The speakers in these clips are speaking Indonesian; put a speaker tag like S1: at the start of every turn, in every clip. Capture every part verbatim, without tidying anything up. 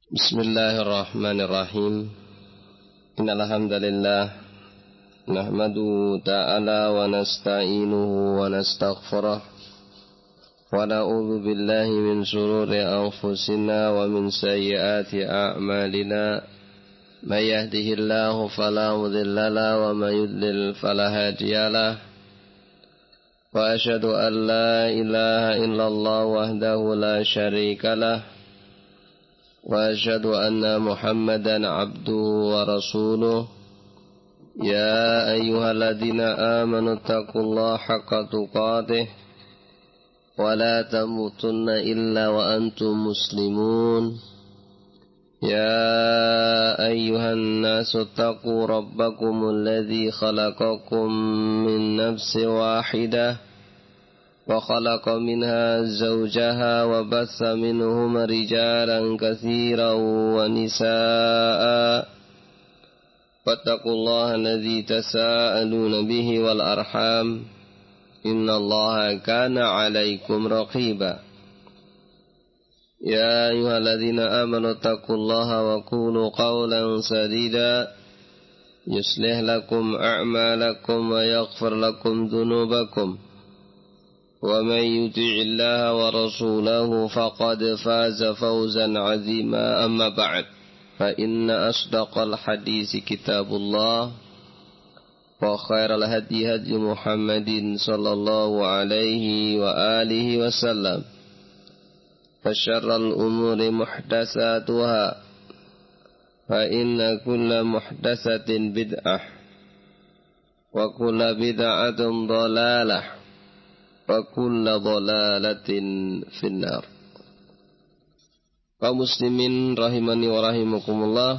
S1: Bismillahirrahmanirrahim. Innal hamdalillah nahmaduhu ta'ala wa nasta'inuhu wa nastaghfiruh wa na'udzu billahi min shururi anfusina wa min sayyiati a'malina. May yahdihillahu fala mudilla lahu wa may yudlil fala hadiyalah. Wa asyhadu an la ilaha illallah wahdahu la syarika lah. وأشهد أن محمدا عبده ورسوله يا أيها الذين آمنوا اتقوا الله حق تقاته ولا تموتن إلا وأنتم مسلمون يا أيها الناس اتقوا ربكم الذي خلقكم من نفس واحدة وخلق منها زوجها وبث منهما رجالا كثيرا ونساء واتقوا الله الذي تساءلون به والأرحام إن الله كان عليكم رقيبا يا أيها الذين آمنوا اتقوا الله وقولوا قولا سديدا يصلح لكم أعمالكم ويغفر لكم ذنوبكم ومن يطع الله ورسوله فقد فاز فوزا عظيما أما بعد فإن أصدق الحديث كتاب الله وخير الهدي هدي محمد صلى الله عليه وآله وسلم فشر الأمور محدثاتها فإن كل محدثة بدعة وكل بدعة ضلالة wa kulla dhalalatin finnar. Kaum muslimin rahimani wa rahimakumullah,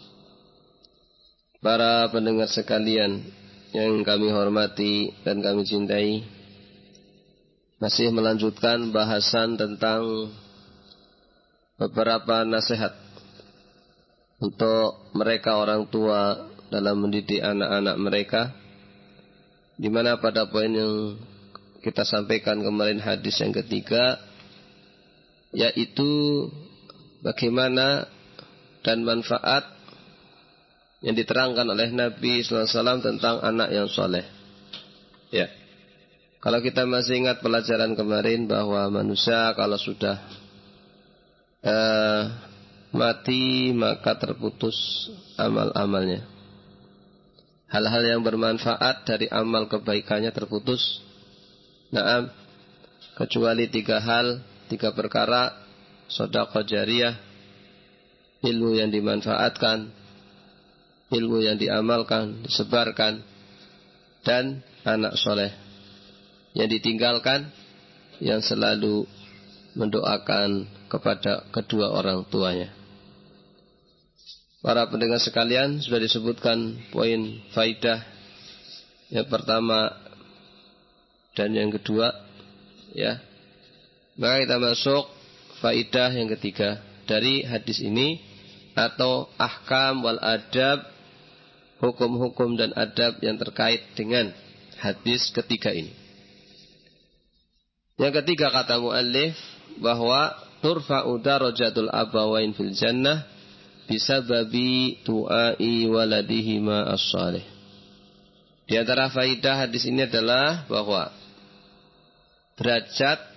S1: para pendengar sekalian yang kami hormati dan kami cintai, masih melanjutkan bahasan tentang beberapa nasihat untuk mereka orang tua dalam mendidik anak-anak mereka, di mana pada poin yang kita sampaikan kemarin hadis yang ketiga, yaitu bagaimana dan manfaat yang diterangkan oleh Nabi sallallahu alaihi wasallam tentang anak yang soleh. Ya, kalau kita masih ingat pelajaran kemarin bahwa manusia kalau sudah uh, mati maka terputus amal-amalnya. Hal-hal yang bermanfaat dari amal kebaikannya terputus. Naam, kecuali tiga hal, tiga perkara: sedekah jariyah, ilmu yang dimanfaatkan, ilmu yang diamalkan, disebarkan, dan anak soleh yang ditinggalkan, yang selalu mendoakan kepada kedua orang tuanya. Para pendengar sekalian, sudah disebutkan poin faidah yang pertama dan yang kedua, ya. Maka kita masuk faidah yang ketiga dari hadis ini, atau ahkam wal adab, hukum-hukum dan adab yang terkait dengan hadis ketiga ini. Yang ketiga, kata muallif bahwa turfa'u darajatul abawain fil jannah bisababi tu'ai waladihima as-salih. Di antara faidah hadis ini adalah bahwa derajat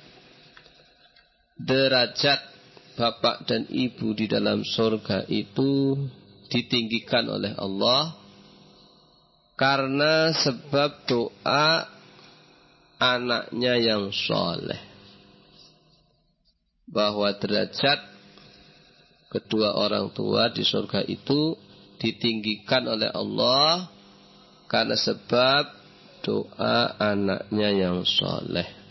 S1: derajat bapak dan ibu di dalam surga itu ditinggikan oleh Allah karena sebab doa anaknya yang soleh. Bahwa derajat kedua orang tua di surga itu ditinggikan oleh Allah karena sebab doa anaknya yang soleh.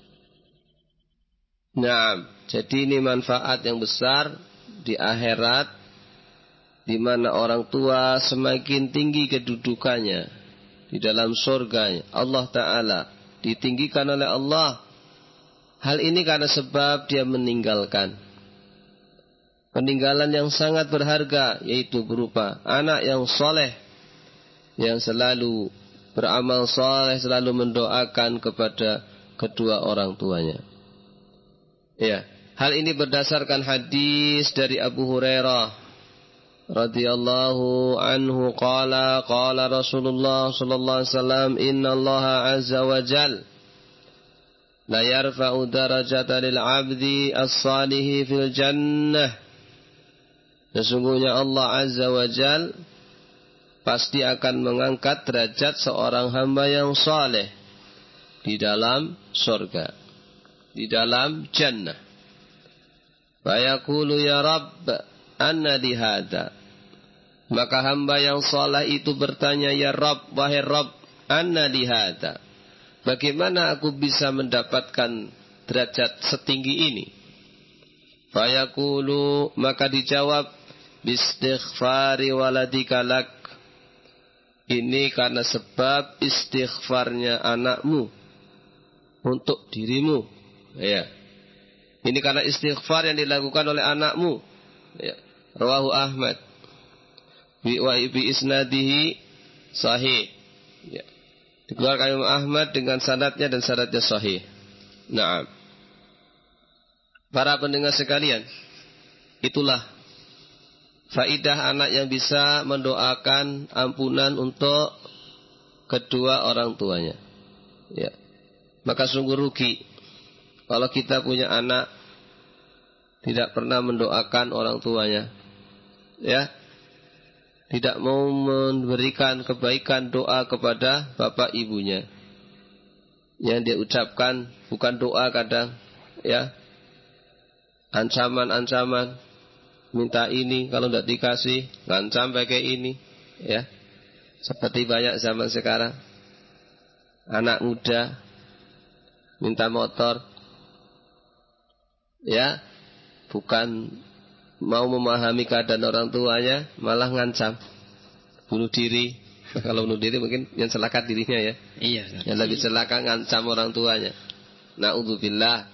S1: Nah, jadi ini manfaat yang besar di akhirat, di mana orang tua semakin tinggi kedudukannya di dalam surga Allah Ta'ala, ditinggikan oleh Allah. Hal ini karena sebab dia meninggalkan peninggalan yang sangat berharga, yaitu berupa anak yang soleh, yang selalu beramal soleh, selalu mendoakan kepada kedua orang tuanya. Ya, Hal ini berdasarkan hadis dari Abu Hurairah radhiyallahu anhu qala qala Rasulullah sallallahu alaihi wasallam innallaha azza wa jalla la yarfa'u darajata lil 'abdi as-salihi fil jannah. Sesungguhnya Allah azza wa jalla pasti akan mengangkat derajat seorang hamba yang saleh di dalam surga, di dalam jannah. Fayaqulu ya Rabb anna li hadza. Maka hamba yang saleh itu bertanya, ya Rabb, wahai Rabb, anna li hadza. Bagaimana aku bisa mendapatkan derajat setinggi ini? Fayaqulu, maka dijawab, bistighfari waladika lak. Ini karena sebab istighfarnya anakmu untuk dirimu. Ya. Ini karena istighfar yang dilakukan oleh anakmu. Ya. Rawahu Ahmad. Bi wa bi isnadihi sahih. Ya. Dikeluarkan Imam Ahmad dengan sanadnya dan sanadnya sahih. Naam. Para pendengar sekalian, itulah faidah anak yang bisa mendoakan ampunan untuk kedua orang tuanya. Ya. Maka sungguh rugi kalau kita punya anak tidak pernah mendoakan orang tuanya. Ya. Tidak mau memberikan kebaikan doa kepada bapak ibunya. Yang dia ucapkan bukan doa kadang, ya. Ancaman-ancaman, minta ini, kalau tidak dikasih ngancam pakai ini, ya. Seperti banyak zaman sekarang. Anak muda minta motor, ya, bukan mau memahami keadaan orang tuanya, malah ngancam bunuh diri. Kalau bunuh diri mungkin yang celaka dirinya, ya.
S2: Iya.
S1: Yang lebih celaka ngancam orang tuanya. Na'udzubillah.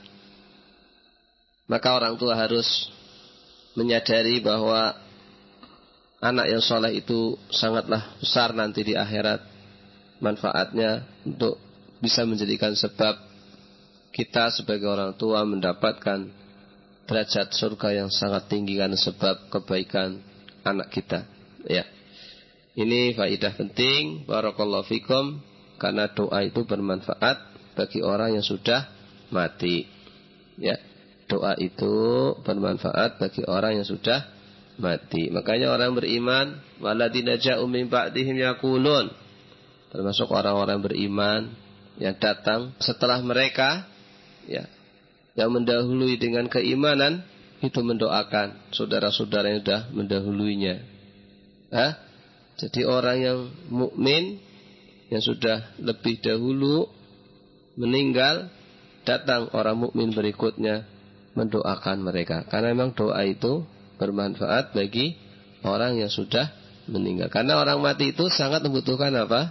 S1: Maka orang tua harus menyadari bahwa anak yang soleh itu sangatlah besar nanti di akhirat manfaatnya untuk bisa menjadikan sebab kita sebagai orang tua mendapatkan derajat surga yang sangat tinggi karena sebab kebaikan anak kita. Ya, ini faedah penting. Barakallahu fikum. Karena doa itu bermanfaat bagi orang yang sudah mati. Ya, doa itu bermanfaat bagi orang yang sudah mati. Makanya orang beriman, waladina ja'u min ba'dihim yaqulun, termasuk orang-orang beriman yang datang setelah mereka, ya, yang mendahului dengan keimanan, itu mendoakan saudara-saudara yang sudah mendahuluinya. Hah? Jadi orang yang mukmin yang sudah lebih dahulu meninggal, datang orang mukmin berikutnya mendoakan mereka. Karena memang doa itu bermanfaat bagi orang yang sudah meninggal. Karena orang mati itu sangat membutuhkan apa?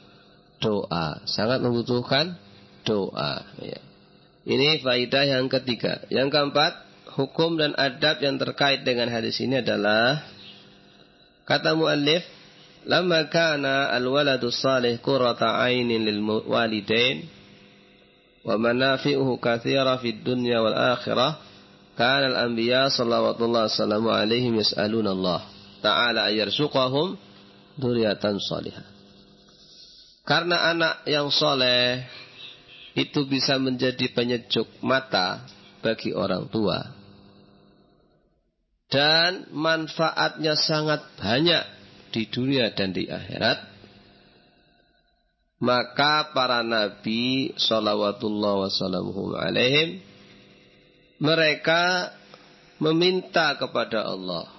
S1: Doa. Sangat membutuhkan doa. Ya. Ini faidah yang ketiga. Yang keempat, hukum dan adab yang terkait dengan hadis ini adalah, kata muallif, lamma kana al-waladu salih qurrata 'ainin lil walidain wa manafi'uhu katsira fid dunya wal akhirah, kana al-anbiya sallallahu alaihi wasallam yas'aluna Allah ta'ala ayyarzuqahum dzurriatan salihah. Karena anak yang soleh itu bisa menjadi penyejuk mata bagi orang tua, dan manfaatnya sangat banyak di dunia dan di akhirat, maka para nabi salawatullah wasallamuhum alaihim, mereka meminta kepada Allah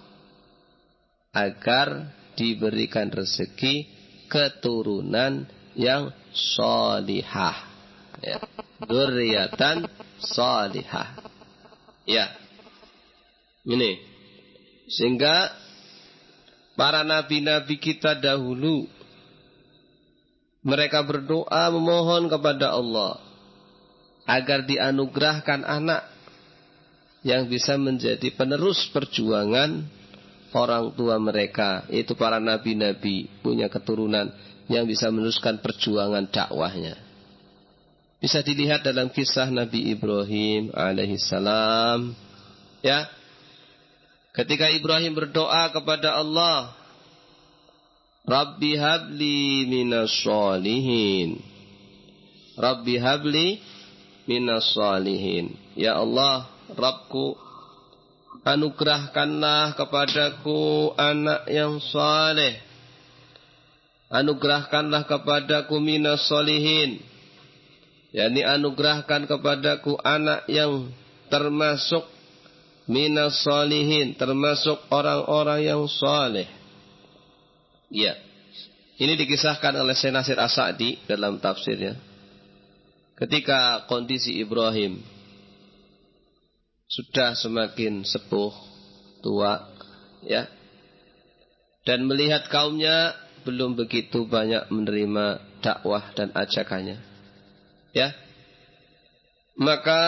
S1: agar diberikan rezeki keturunan yang salihah, ya, dzurriatan salihah. Ya. Ini sehingga para nabi-nabi kita dahulu mereka berdoa memohon kepada Allah agar dianugerahkan anak yang bisa menjadi penerus perjuangan orang tua mereka, yaitu para nabi-nabi, punya keturunan yang bisa meneruskan perjuangan dakwahnya. Bisa dilihat dalam kisah Nabi Ibrahim alaihissalam. Ya, ketika Ibrahim berdoa kepada Allah, Rabbi habli minas sholihin. Rabbi habli minas sholihin. Ya Allah, Rabbku, anugerahkanlah kepadaku anak yang saleh. Anugerahkanlah kepadaku minas sholihin. yakni anugerahkan kepadaku anak yang termasuk minas sholihin, termasuk orang-orang yang saleh. Ya, ini dikisahkan oleh Syekh Nasir As-Sa'di dalam tafsirnya. Ketika kondisi Ibrahim sudah semakin sepuh, tua, ya, dan melihat kaumnya belum begitu banyak menerima dakwah dan ajakannya, ya, maka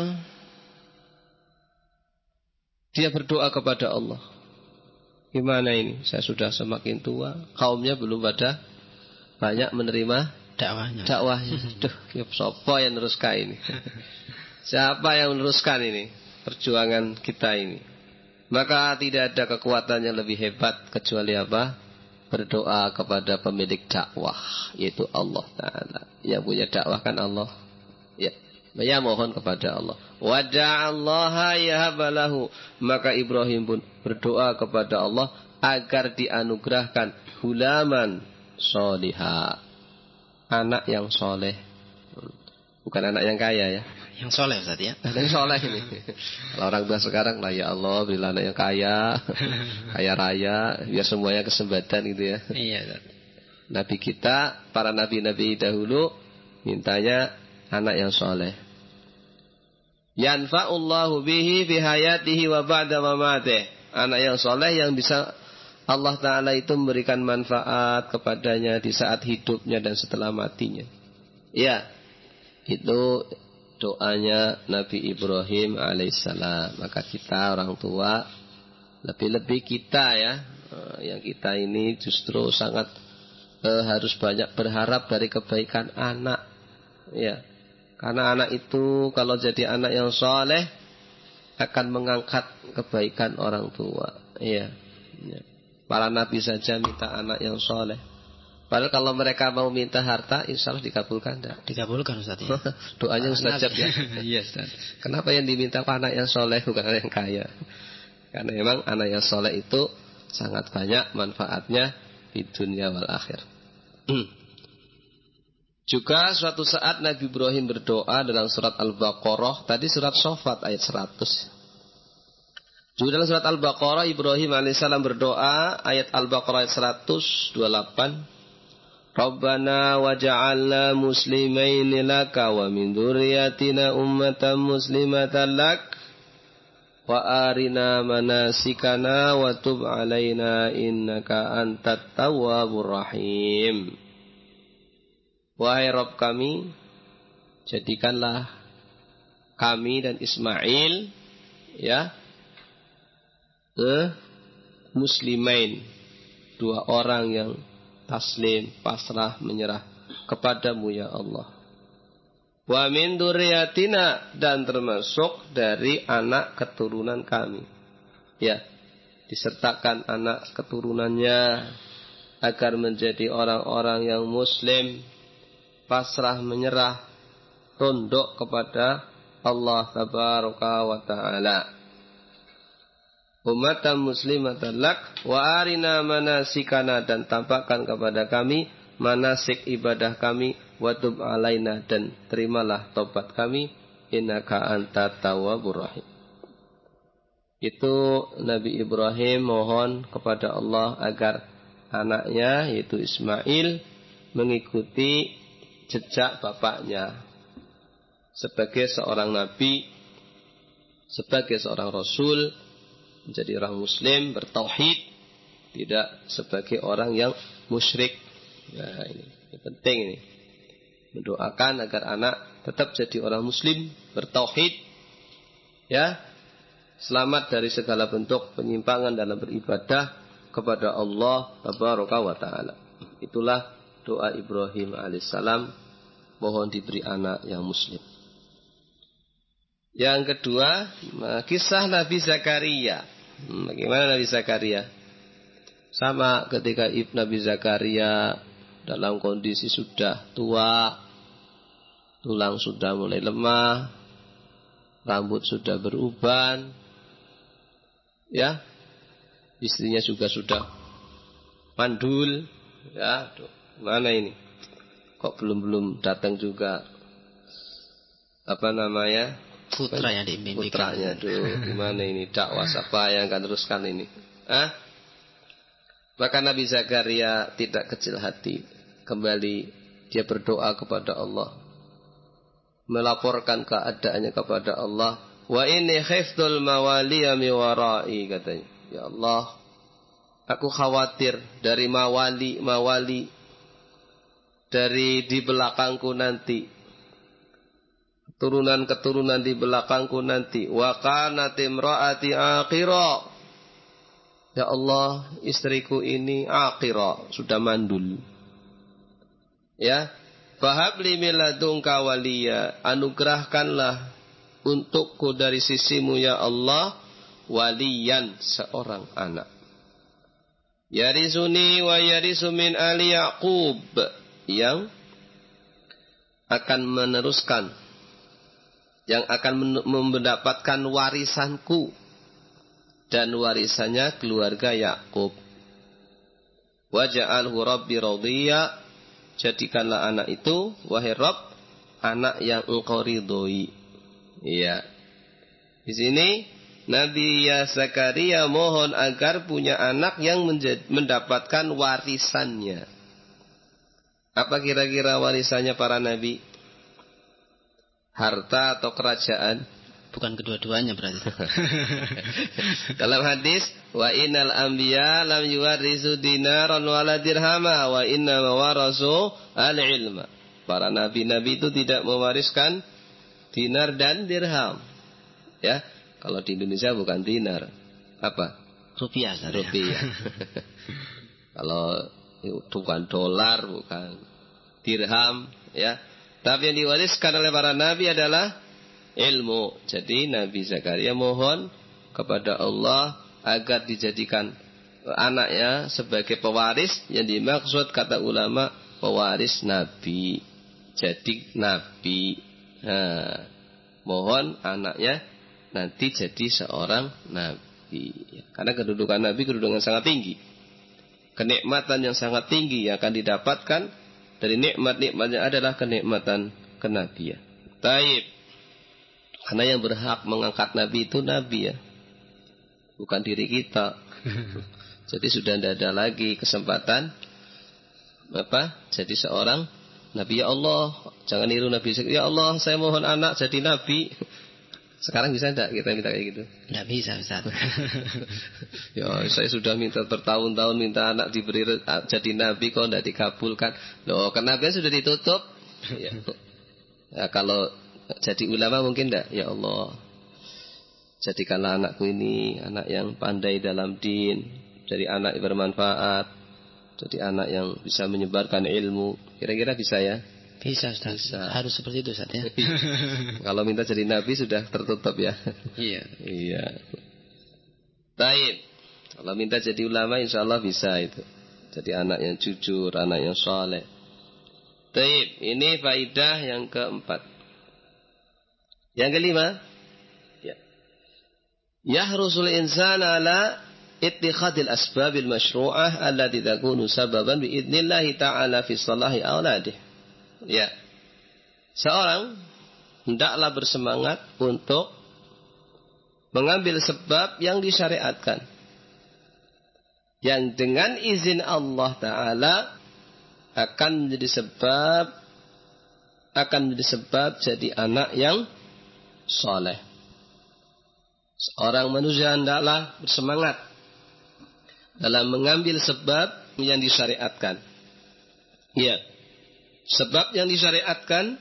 S1: dia berdoa kepada Allah. Gimana ini? Saya sudah semakin tua, kaumnya belum pada banyak menerima dakwahnya. Dakwahnya. Duh, siapa yang meneruskan ini? Siapa yang meneruskan ini perjuangan kita ini? Maka tidak ada kekuatan yang lebih hebat kecuali apa? Berdoa kepada pemilik dakwah, yaitu Allah Ta'ala. Yang punya dakwah kan Allah. Ya, ya mohon kepada Allah. Wada'allaha yahabalahu. Maka Ibrahim pun berdoa kepada Allah agar dianugerahkan hulaman soliha, anak yang soleh. Bukan anak yang kaya ya.
S2: Yang soleh Ustaz ya.
S1: Anak yang soleh ini. Kalau orang tua sekarang lah, ya Allah berilah anak yang kaya, kaya raya, biar semuanya kesempatan gitu ya.
S2: Iya Ustaz.
S1: Nabi kita, para nabi-nabi dahulu mintanya anak yang soleh. Yanfa'ullahu bihi bihayatihi wa ba'da mamatih. Anak yang soleh yang bisa Allah Ta'ala itu memberikan manfaat kepadanya di saat hidupnya dan setelah matinya. Ya, itu doanya Nabi Ibrahim alaihissalam. Maka kita orang tua, lebih-lebih kita ya, yang kita ini justru sangat eh, harus banyak berharap dari kebaikan anak. Ya, karena anak itu kalau jadi anak yang soleh akan mengangkat kebaikan orang tua. Ya, ya. Para nabi saja minta anak yang soleh. Padahal kalau mereka mau minta harta, insya Allah dikabulkan enggak?
S2: Dikabulkan Ustaz ya.
S1: Doanya mustajab ya.
S2: Iya Ustaz.
S1: Kenapa yang diminta anak yang soleh bukan anak yang kaya? Karena memang anak yang soleh itu sangat banyak manfaatnya di dunia wal akhir. Juga suatu saat Nabi Ibrahim berdoa dalam surat Al-Baqarah. Tadi surat Shofat ayat seratus. Juga dalam surat Al-Baqarah Ibrahim alaihissalam berdoa ayat Al-Baqarah ayat seratus dua puluh delapan. Rabbana waja'alna muslimaini laka wa min dzurriyyatina ummatan muslimatan lak wa arina manasikana wa tub alaina innaka antat tawwabur rahim. Wahai Rabb kami, jadikanlah kami dan Ismail ya eh, muslimain, dua orang yang taslim, pasrah, menyerah kepadamu ya Allah. Wa min dzurriyyatina, dan termasuk dari anak keturunan kami. Ya, disertakan anak keturunannya agar menjadi orang-orang yang muslim, pasrah, menyerah, tunduk kepada Allah tabaraka wa ta'ala. Ummatan muslimatan lak wa arina manasikana, dan tampakkan kepada kami manasik ibadah kami, wa tub alaina, dan terimalah taubat kami, innaka antat tawwabur rahim. Itu Nabi Ibrahim mohon kepada Allah agar anaknya yaitu Ismail mengikuti jejak bapaknya sebagai seorang nabi, sebagai seorang rasul, menjadi orang muslim, bertauhid, tidak sebagai orang yang musyrik. Nah, ini, ini penting ini. Mendoakan agar anak tetap jadi orang muslim, bertauhid, ya, selamat dari segala bentuk penyimpangan dalam beribadah kepada Allah tabaraka wa ta'ala. Itulah doa Ibrahim alaihissalam mohon diberi anak yang muslim. Yang kedua, kisah Nabi Zakaria. Bagaimana Nabi Zakaria? Sama ketika Ibn Nabi Zakaria dalam kondisi sudah tua, tulang sudah mulai lemah, rambut sudah beruban, ya, istrinya juga sudah mandul, ya, tuh, mana ini? Kok belum-belum datang juga apa namanya?
S2: Putra yang dimimpikan.
S1: Putranya tuh, gimana ini? Dakwah siapa yang akan teruskan ini? Ah? Maka Nabi Zakaria tidak kecil hati, kembali dia berdoa kepada Allah, melaporkan keadaannya kepada Allah. Wa inni khiftul mawaliya mi warai, katanya. Ya Allah, aku khawatir dari mawali mawali dari di belakangku nanti, keturunan-keturunan di belakangku nanti. Wa kanat imraati aqira. Ya Allah, istriku ini aqira, sudah mandul. Ya, fahabli min ladunka waliya, anugerahkanlah untukku dari sisimu ya Allah waliyan, seorang anak. Yarisuni wa yarisu min ali Yaqub, yang akan meneruskan, yang akan mendapatkan warisanku dan warisannya keluarga Yakub. Waja'alhu rabbi radhiya, jadikanlah anak itu wahai Rabb anak yang engkau ridhoi. Iya. Di sini Nabi Zakaria mohon agar punya anak yang menjadi, mendapatkan warisannya. Apa kira-kira warisannya para nabi? Harta atau kerajaan?
S2: Bukan kedua-duanya berarti.
S1: Dalam hadis, wa innal anbiya lam yuwarrisu dinaran wala dirhama wa inna mawarasu al-ilma. Para nabi-nabi itu tidak mewariskan dinar dan dirham. Ya, kalau di Indonesia bukan dinar. Apa?
S2: Rupiah.
S1: Rupiah. Kalau bukan dolar, bukan dirham, ya. Tapi yang diwariskan oleh para nabi adalah ilmu. Jadi Nabi Zakaria mohon kepada Allah agar dijadikan anaknya sebagai pewaris, yang dimaksud kata ulama pewaris nabi. Jadi nabi. Nah, mohon anaknya nanti jadi seorang nabi. Karena kedudukan nabi kedudukan sangat tinggi. Kenikmatan yang sangat tinggi yang akan didapatkan dari nikmat-nikmatnya adalah kenikmatan kenabian. Taib. Karena yang berhak mengangkat nabi itu nabi, ya, bukan diri kita. Jadi sudah tidak ada lagi kesempatan apa? Jadi seorang nabi. Ya Allah, jangan niru Nabi. Ya Allah, saya mohon anak jadi nabi. Sekarang bisa tidak kita minta kayak gitu?
S2: Tidak bisa, Ustaz.
S1: Ya, saya sudah minta bertahun-tahun minta anak diberi jadi nabi, kok tidak dikabulkan. Loh, kenabian sudah ditutup. Ya. Ya, kalau jadi ulama mungkin tidak. Ya Allah, jadikanlah anakku ini anak yang pandai dalam din, jadi anak yang bermanfaat, jadi anak yang bisa menyebarkan ilmu. Kira-kira bisa ya?
S2: Bisa, Ustaz. Bisa. Harus seperti itu, Ustaz, ya.
S1: Kalau minta jadi nabi sudah tertutup, ya.
S2: Iya.
S1: Iya. Taib. Kalau minta jadi ulama insya Allah bisa itu. Jadi anak yang jujur, anak yang saleh. Taib. Ini faidah yang keempat. Yang kelima, ya. Yahrusul insan ala ittikhadil asbabil masyru'ah allati takunu sababan biidnillahi ta'ala fi salahi auladih. Ya, seorang hendaklah bersemangat untuk mengambil sebab yang disyariatkan, yang dengan izin Allah Ta'ala akan menjadi sebab akan menjadi sebab jadi anak yang soleh. Seorang manusia hendaklah bersemangat dalam mengambil sebab yang disyariatkan. Ya. Sebab yang disyariatkan,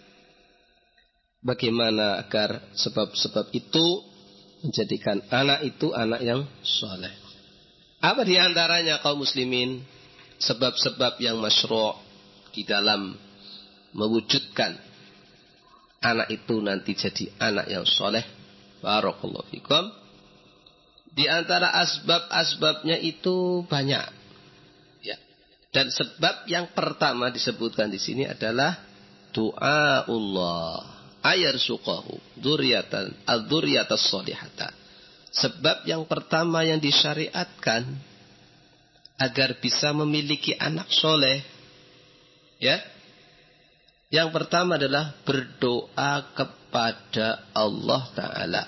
S1: bagaimana agar sebab-sebab itu menjadikan anak itu anak yang soleh. Apa diantaranya kaum muslimin sebab-sebab yang masyru' di dalam mewujudkan anak itu nanti jadi anak yang soleh. Barakallahu fikum. Di antara asbab-asbabnya itu banyak. Ya. Dan sebab yang pertama disebutkan di sini adalah doa Allah. Ayarsuqahu dzurriatan adzurriyatas sholihata. Sebab yang pertama yang disyariatkan agar bisa memiliki anak soleh, ya, yang pertama adalah berdoa kepada Allah Ta'ala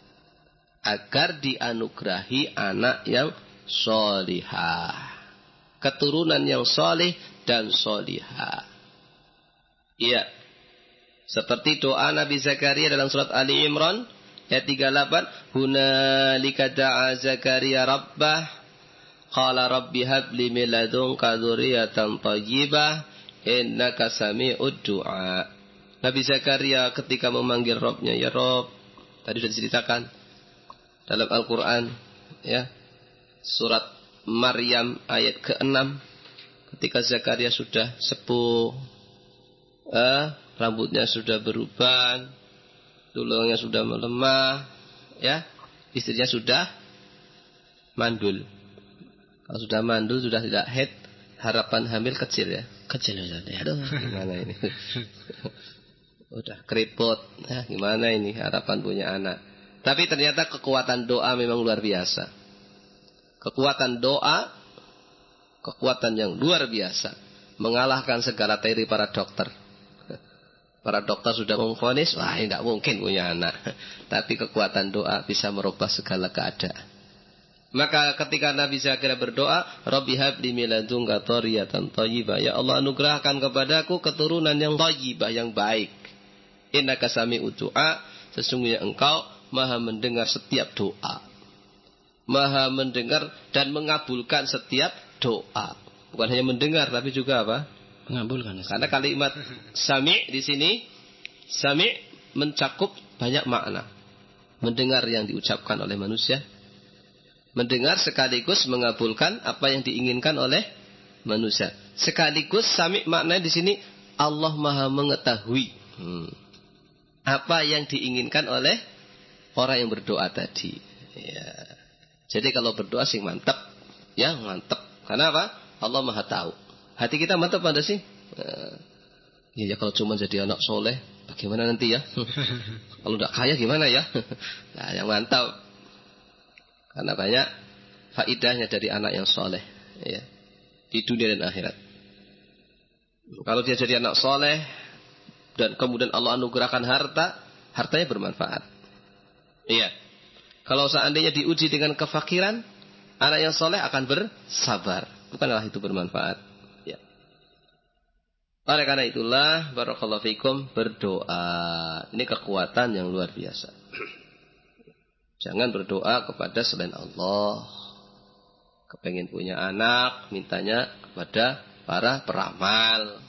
S1: agar dianugerahi anak yang solihah, keturunan yang soleh dan solihah. Iya, seperti doa Nabi Zakaria dalam surat Ali Imran ayat tiga puluh delapan, hunalika da'a Zakaria rabbah qala rabbi habli min ladunka dzurriyyatan thayyibah innaka sami'ud du'a. Nabi Zakaria ketika memanggil Rabbnya, ya Rabb, tadi sudah diceritakan dalam Al-Quran, ya, surat Maryam ayat keenam, ketika Zakaria sudah sepuh, eh, rambutnya sudah beruban, tulangnya sudah melemah, ya, istrinya sudah mandul. Kalau sudah mandul, sudah tidak haid, harapan hamil kecil, ya.
S2: Kecil, Ustaz, ya.
S1: Aduh, gimana ini? Udah keriput, ya, gimana ini harapan punya anak? Tapi ternyata kekuatan doa memang luar biasa. Kekuatan doa, kekuatan yang luar biasa, mengalahkan segala teori para dokter. Para dokter sudah memvonis, wah ini tidak mungkin punya anak. Tapi kekuatan doa bisa merubah segala keadaan. Maka ketika Nabi Zakaria berdoa, Rabbi habli min ladunka dzurriyyatan thayyibah, ya Allah anugerahkan kepadaku keturunan yang thayyibah, yang baik. Innaka sami'ud du'a, sesungguhnya engkau Maha mendengar setiap doa. Maha mendengar dan mengabulkan setiap doa. Bukan hanya mendengar tapi juga apa?
S2: Mengabulkan.
S1: Karena kalimat sami' di sini, sami' mencakup banyak makna. Mendengar yang diucapkan oleh manusia, mendengar sekaligus mengabulkan apa yang diinginkan oleh manusia. Sekaligus sami' maknanya di sini Allah Maha mengetahui hmm, apa yang diinginkan oleh orang yang berdoa tadi. Ya. Jadi kalau berdoa sih mantap, ya mantap. Karena apa? Allah Maha tahu. Hati kita mantap pada sih. Ya, ya kalau cuma jadi anak soleh, bagaimana nanti ya? Kalau tidak kaya gimana ya? Nah, yang mantap. Karena banyak faidahnya dari anak yang soleh, ya, di dunia dan akhirat. Kalau dia jadi anak soleh dan kemudian Allah anugerahkan harta, hartanya bermanfaat. Iya. Kalau seandainya diuji dengan kefakiran, anak yang soleh akan bersabar. Bukanlah itu bermanfaat. Ya. Oleh karena itulah, barakallahu fikum, berdoa. Ini kekuatan yang luar biasa. Jangan berdoa kepada selain Allah. Kepengen punya anak, mintanya kepada para peramal.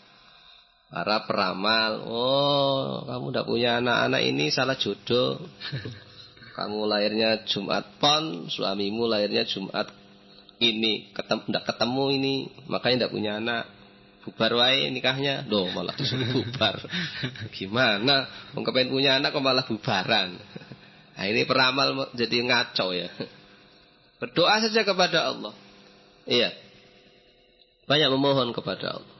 S1: Para peramal, oh kamu tidak punya anak-anak ini salah jodoh. Kamu lahirnya Jumat Pon, suamimu lahirnya Jumat ini, ketemu, tidak ketemu ini, makanya tidak punya anak. Bubar wae nikahnya, loh malah disuruh bubar. Gimana? Mau kepengen punya anak kok malah bubaran. Nah ini peramal jadi ngaco ya. Berdoa saja kepada Allah. Iya. Banyak memohon kepada Allah.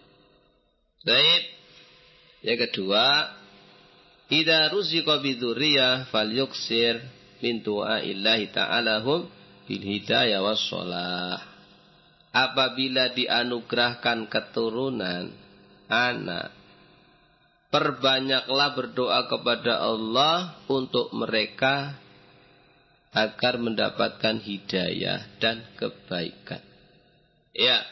S1: Baik. Yang kedua, idza ruziqa bidzurriyyah falyuksir min du'aillahi ta'ala hum bil hidayah wassalah. Apabila dianugerahkan keturunan anak, perbanyaklah berdoa kepada Allah untuk mereka agar mendapatkan hidayah dan kebaikan. Ya.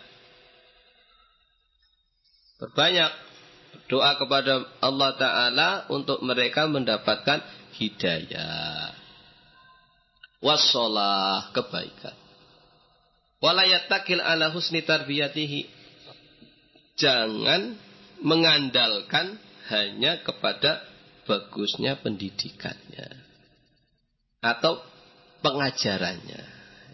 S1: Berbanyak doa kepada Allah Ta'ala untuk mereka mendapatkan hidayah, wassalah, kebaikan. Walayattakil ala husni tarbiyatihi. Jangan mengandalkan hanya kepada bagusnya pendidikannya atau pengajarannya.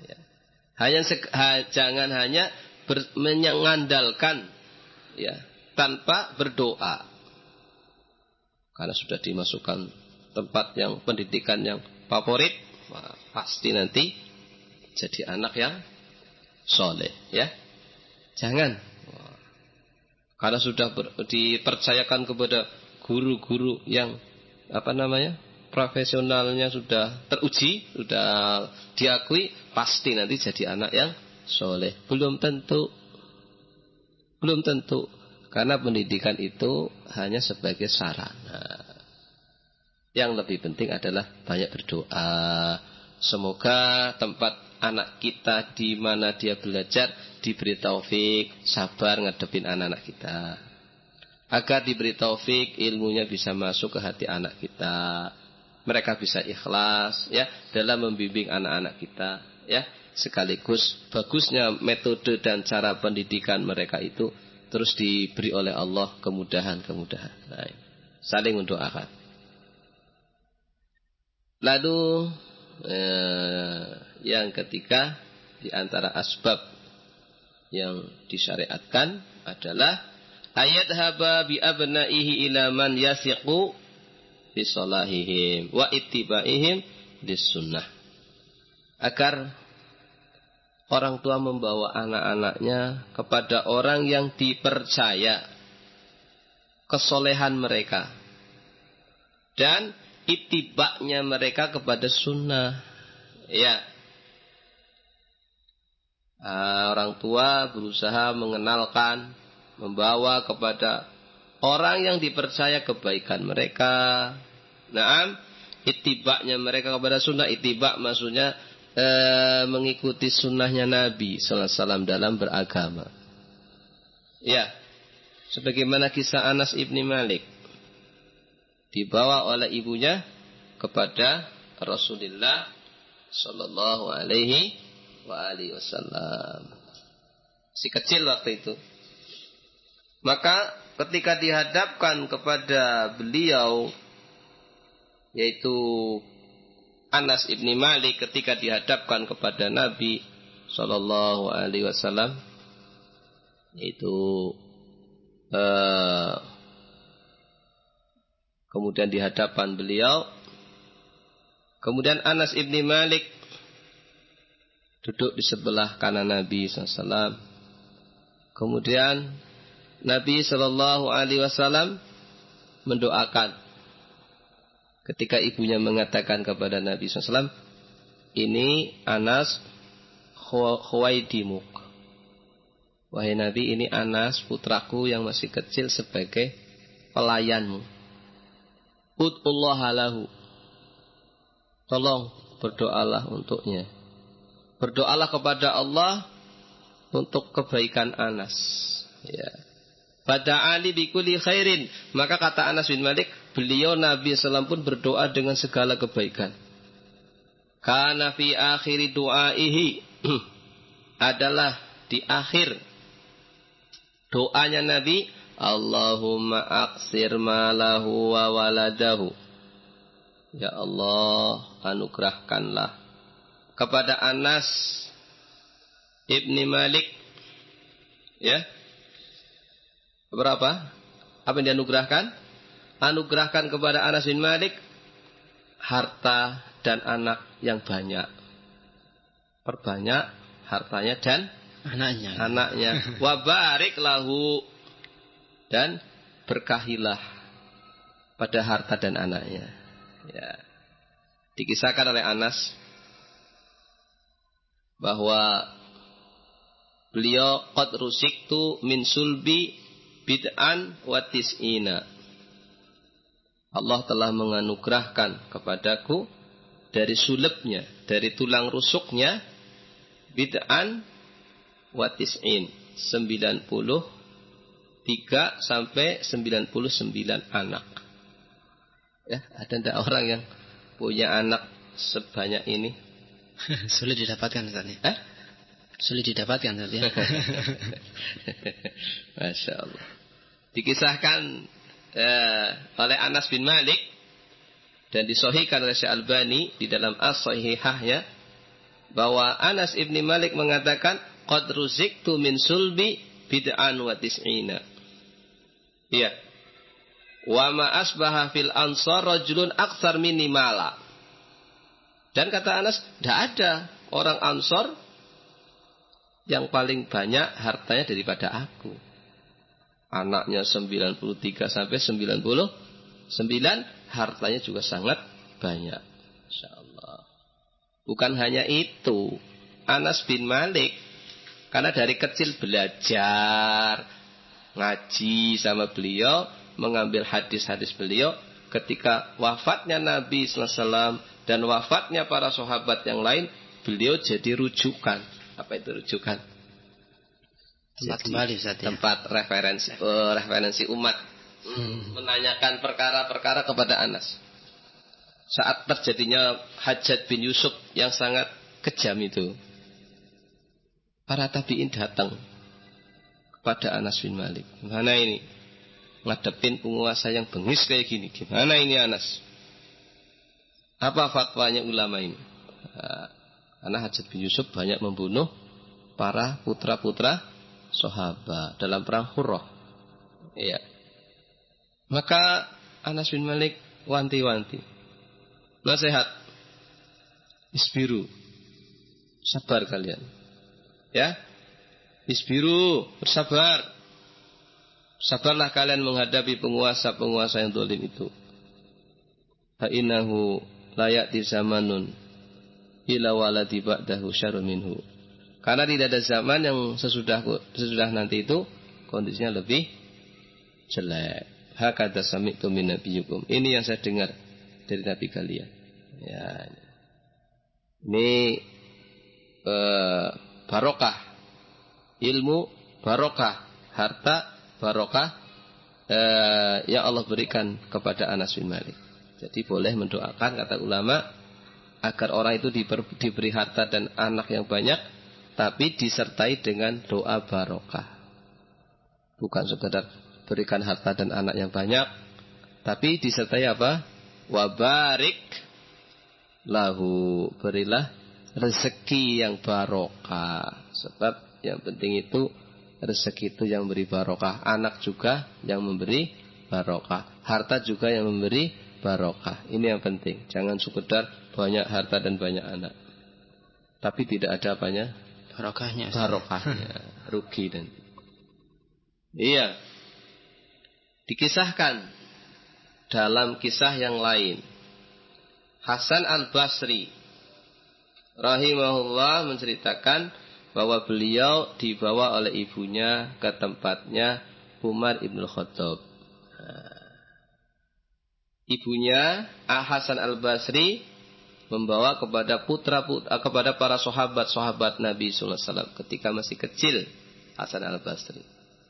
S1: Hanya ha, jangan hanya ber, mengandalkan, ya, tanpa berdoa. Karena sudah dimasukkan tempat yang pendidikan yang favorit, pasti nanti jadi anak yang soleh, ya. Jangan. Karena sudah ber, dipercayakan kepada guru-guru yang apa namanya profesionalnya sudah teruji, sudah diakui, pasti nanti jadi anak yang soleh. Belum tentu, belum tentu. Karena pendidikan itu hanya sebagai sarana. Yang lebih penting adalah banyak berdoa. Semoga tempat anak kita di mana dia belajar diberi taufik, sabar ngadepin anak-anak kita. Agar diberi taufik, ilmunya bisa masuk ke hati anak kita. Mereka bisa ikhlas, ya, dalam membimbing anak-anak kita, ya. Sekaligus bagusnya metode dan cara pendidikan mereka itu terus diberi oleh Allah kemudahan-kemudahan. Nah, saling mendoakan. Lalu eh, yang ketiga di antara asbab yang disyariatkan adalah ayat haba bi abnaihi ila man yasiqu bi salahihim wa ittibaihim bis sunnah. Agar orang tua membawa anak-anaknya kepada orang yang dipercaya kesolehan mereka dan itibaknya mereka kepada sunnah. Ya, uh, orang tua berusaha mengenalkan, membawa kepada orang yang dipercaya kebaikan mereka. Naam, itibaknya mereka kepada sunnah. Itibak maksudnya Eh, mengikuti sunnahnya Nabi Sallallahu Alaihi Wasallam dalam beragama. Ya, sebagaimana kisah Anas ibni Malik dibawa oleh ibunya kepada Rasulullah Sallallahu Alaihi Wasallam. Si kecil waktu itu. Maka ketika dihadapkan kepada beliau, yaitu Anas ibni Malik ketika dihadapkan kepada Nabi Sallallahu Alaihi Wasallam, itu uh, kemudian dihadapan beliau, kemudian Anas ibni Malik duduk di sebelah kanan Nabi Sallallahu Alaihi Wasallam. Kemudian Nabi Sallallahu Alaihi Wasallam mendoakan. Ketika ibunya mengatakan kepada Nabi shallallahu alaihi wasallam, ini Anas khuwaidimuk. Wahai Nabi, ini Anas putraku yang masih kecil sebagai pelayanmu. Ud'ullaha lahu. Tolong berdoalah untuknya. Berdoalah kepada Allah untuk kebaikan Anas. Ya. Pada Ali bikuli khairin. Maka kata Anas bin Malik, beliau Nabi shallallahu alaihi wasallam pun berdoa dengan segala kebaikan. Kana fi akhiri du'aihi. Adalah di akhir doanya Nabi, Allahumma aqsir malahu wa waladahu. Ya Allah, anugerahkanlah kepada Anas ibni Malik, ya, berapa? Apa yang dianugerahkan? Anugerahkan kepada Anas bin Malik harta dan anak yang banyak. Perbanyak hartanya dan
S2: anaknya.
S1: Anaknya. Wa barik lahu, dan berkahilah pada harta dan anaknya. Ya. Dikisahkan oleh Anas bahwa beliau qad rusiktu min sulbi bid'an wa tis'ina. Allah telah menganugerahkan kepadaku dari sulebnya, dari tulang rusuknya, bid'an wa tis'in, sembilan puluh tiga sampai sembilan puluh sembilan anak. Ya, ada enggak orang yang punya anak sebanyak ini?
S2: Sulit didapatkan Ustaz.
S1: Eh?
S2: Sulit didapatkan Ustaz ya.
S1: Masya Allah. Dikisahkan eh, oleh Anas bin Malik dan disahihkan oleh Syekh Albani di dalam As-Sahihahnya bahwa Anas ibni Malik mengatakan qad ruziktu min sulbi bid'an wa tis'ina. Iya. Wa ma asbaha fil ansar rajulun aktsar minni mala. Dan kata Anas, tidak ada orang Ansor yang paling banyak hartanya daripada aku. Anaknya sembilan puluh tiga sampai sembilan puluh sembilan, hartanya juga sangat banyak. Insyaallah. Bukan hanya itu, Anas bin Malik karena dari kecil belajar ngaji sama beliau, mengambil hadis-hadis beliau. Ketika wafatnya Nabi sallallahu alaihi wasallam dan wafatnya para sahabat yang lain, beliau jadi rujukan. Apa itu rujukan?
S2: Tempat kembali, Ustaz, ya?
S1: Tempat referensi, uh, referensi umat. Hmm. Menanyakan perkara-perkara kepada Anas. Saat terjadinya Hajjaj bin Yusuf yang sangat kejam itu, para tabi'in datang kepada Anas bin Malik. Mana ini? Ngadepin penguasa yang bengis kayak gini. Gimana ini Anas? Apa fatwanya ulama ini? Nah, karena Hajjaj bin Yusuf banyak membunuh para putra-putra sahabat dalam perang Hurrah. Iya. Maka Anas bin Malik wanti-wanti. Nasihat. Isbiru. Sabar kalian. Ya. Isbiru, bersabar. Sabarlah kalian menghadapi penguasa-penguasa yang zalim itu. Fa innahu la ya'ti zamanun illa waladi ba'dahu syarrun minhu. Karena tidak ada zaman yang sesudah sesudah nanti itu kondisinya lebih jelek. Hakadza sami'tu min nabiyyikum. Ini yang saya dengar dari nabi kalian. Ya. Ini eh, barokah. Ilmu barokah, harta barokah eh, yang Allah berikan kepada Anas bin Malik. Jadi boleh mendoakan, kata ulama, agar orang itu diber, diberi harta dan anak yang banyak, tapi disertai dengan doa barokah. Bukan sekedar berikan harta dan anak yang banyak, tapi disertai apa? Wabarik lahu, berilah rezeki yang barokah. Sebab yang penting itu rezeki itu yang memberi barokah. Anak juga yang memberi barokah. Harta juga yang memberi barokah. Ini yang penting. Jangan sekedar banyak harta dan banyak anak, tapi tidak ada apanya?
S2: Barokahnya.
S1: Barokahnya. Rugi dan. Iya. Dikisahkan dalam kisah yang lain. Hasan al-Basri rahimahullah menceritakan bahwa beliau dibawa oleh ibunya ke tempatnya Umar ibn Khattab. Ibunya Hasan al-Basri membawa kepada putra, putra kepada para sahabat-sahabat Nabi sallallahu alaihi wasallam ketika masih kecil Hasan al-Basri.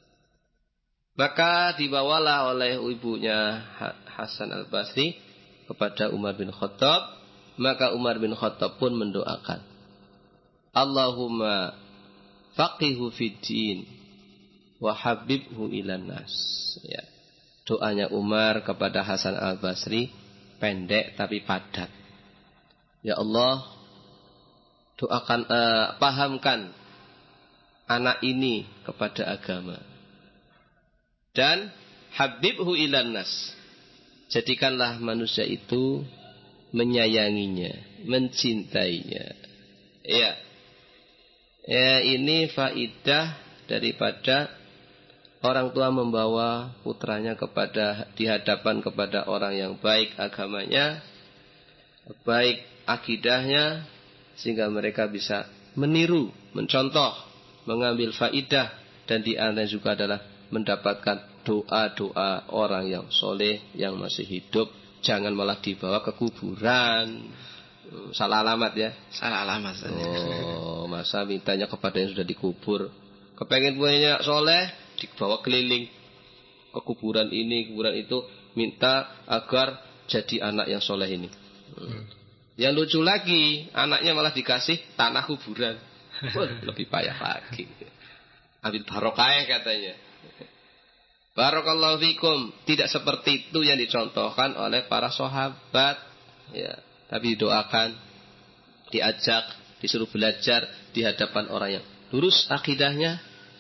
S1: Maka dibawalah oleh ibunya Hasan al-Basri kepada Umar bin Khattab. Maka Umar bin Khattab pun mendoakan, Allahumma faqihu fid din wa habibhu ilan nas. Ya. Doanya Umar kepada Hasan al-Basri pendek tapi padat. Ya Allah, doakan uh, pahamkan anak ini kepada agama. Dan habibhu ilan nas. Jadikanlah manusia itu menyayanginya, mencintainya. Ya. Ya, ini faidah daripada orang tua membawa putranya kepada di hadapan kepada orang yang baik agamanya, baik akidahnya, sehingga mereka bisa meniru, mencontoh, mengambil faidah, dan di antaranya juga adalah mendapatkan doa-doa orang yang soleh yang masih hidup. Jangan malah dibawa ke kuburan. Salah alamat ya.
S2: Salah alamat.
S1: Oh, masa mintanya kepada yang sudah dikubur. Kepengen punya soleh, dibawa keliling ke kuburan ini, kuburan itu, minta agar jadi anak yang soleh ini. Hmm. Yang lucu lagi, anaknya malah dikasih tanah kuburan. Wah, lebih payah lagi. Ambil barokah katanya. Barakallahu fikum. Tidak seperti itu yang dicontohkan oleh para sahabat. Ya. Tapi doakan, diajak, disuruh belajar di hadapan orang yang lurus akidahnya,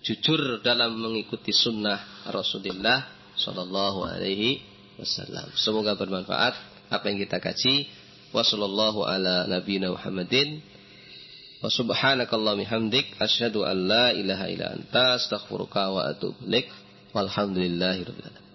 S1: jujur dalam mengikuti sunnah Rasulullah Sallallahu Alaihi Wasallam. Semoga bermanfaat apa yang kita kaji. Wassallallahu ala nabiyina Muhammadin. Wa subhanakallahumma hamdik asyhadu an la ilaha illa anta astaghfiruka wa atubu ilaik. Walhamdulillahirabbil alamin.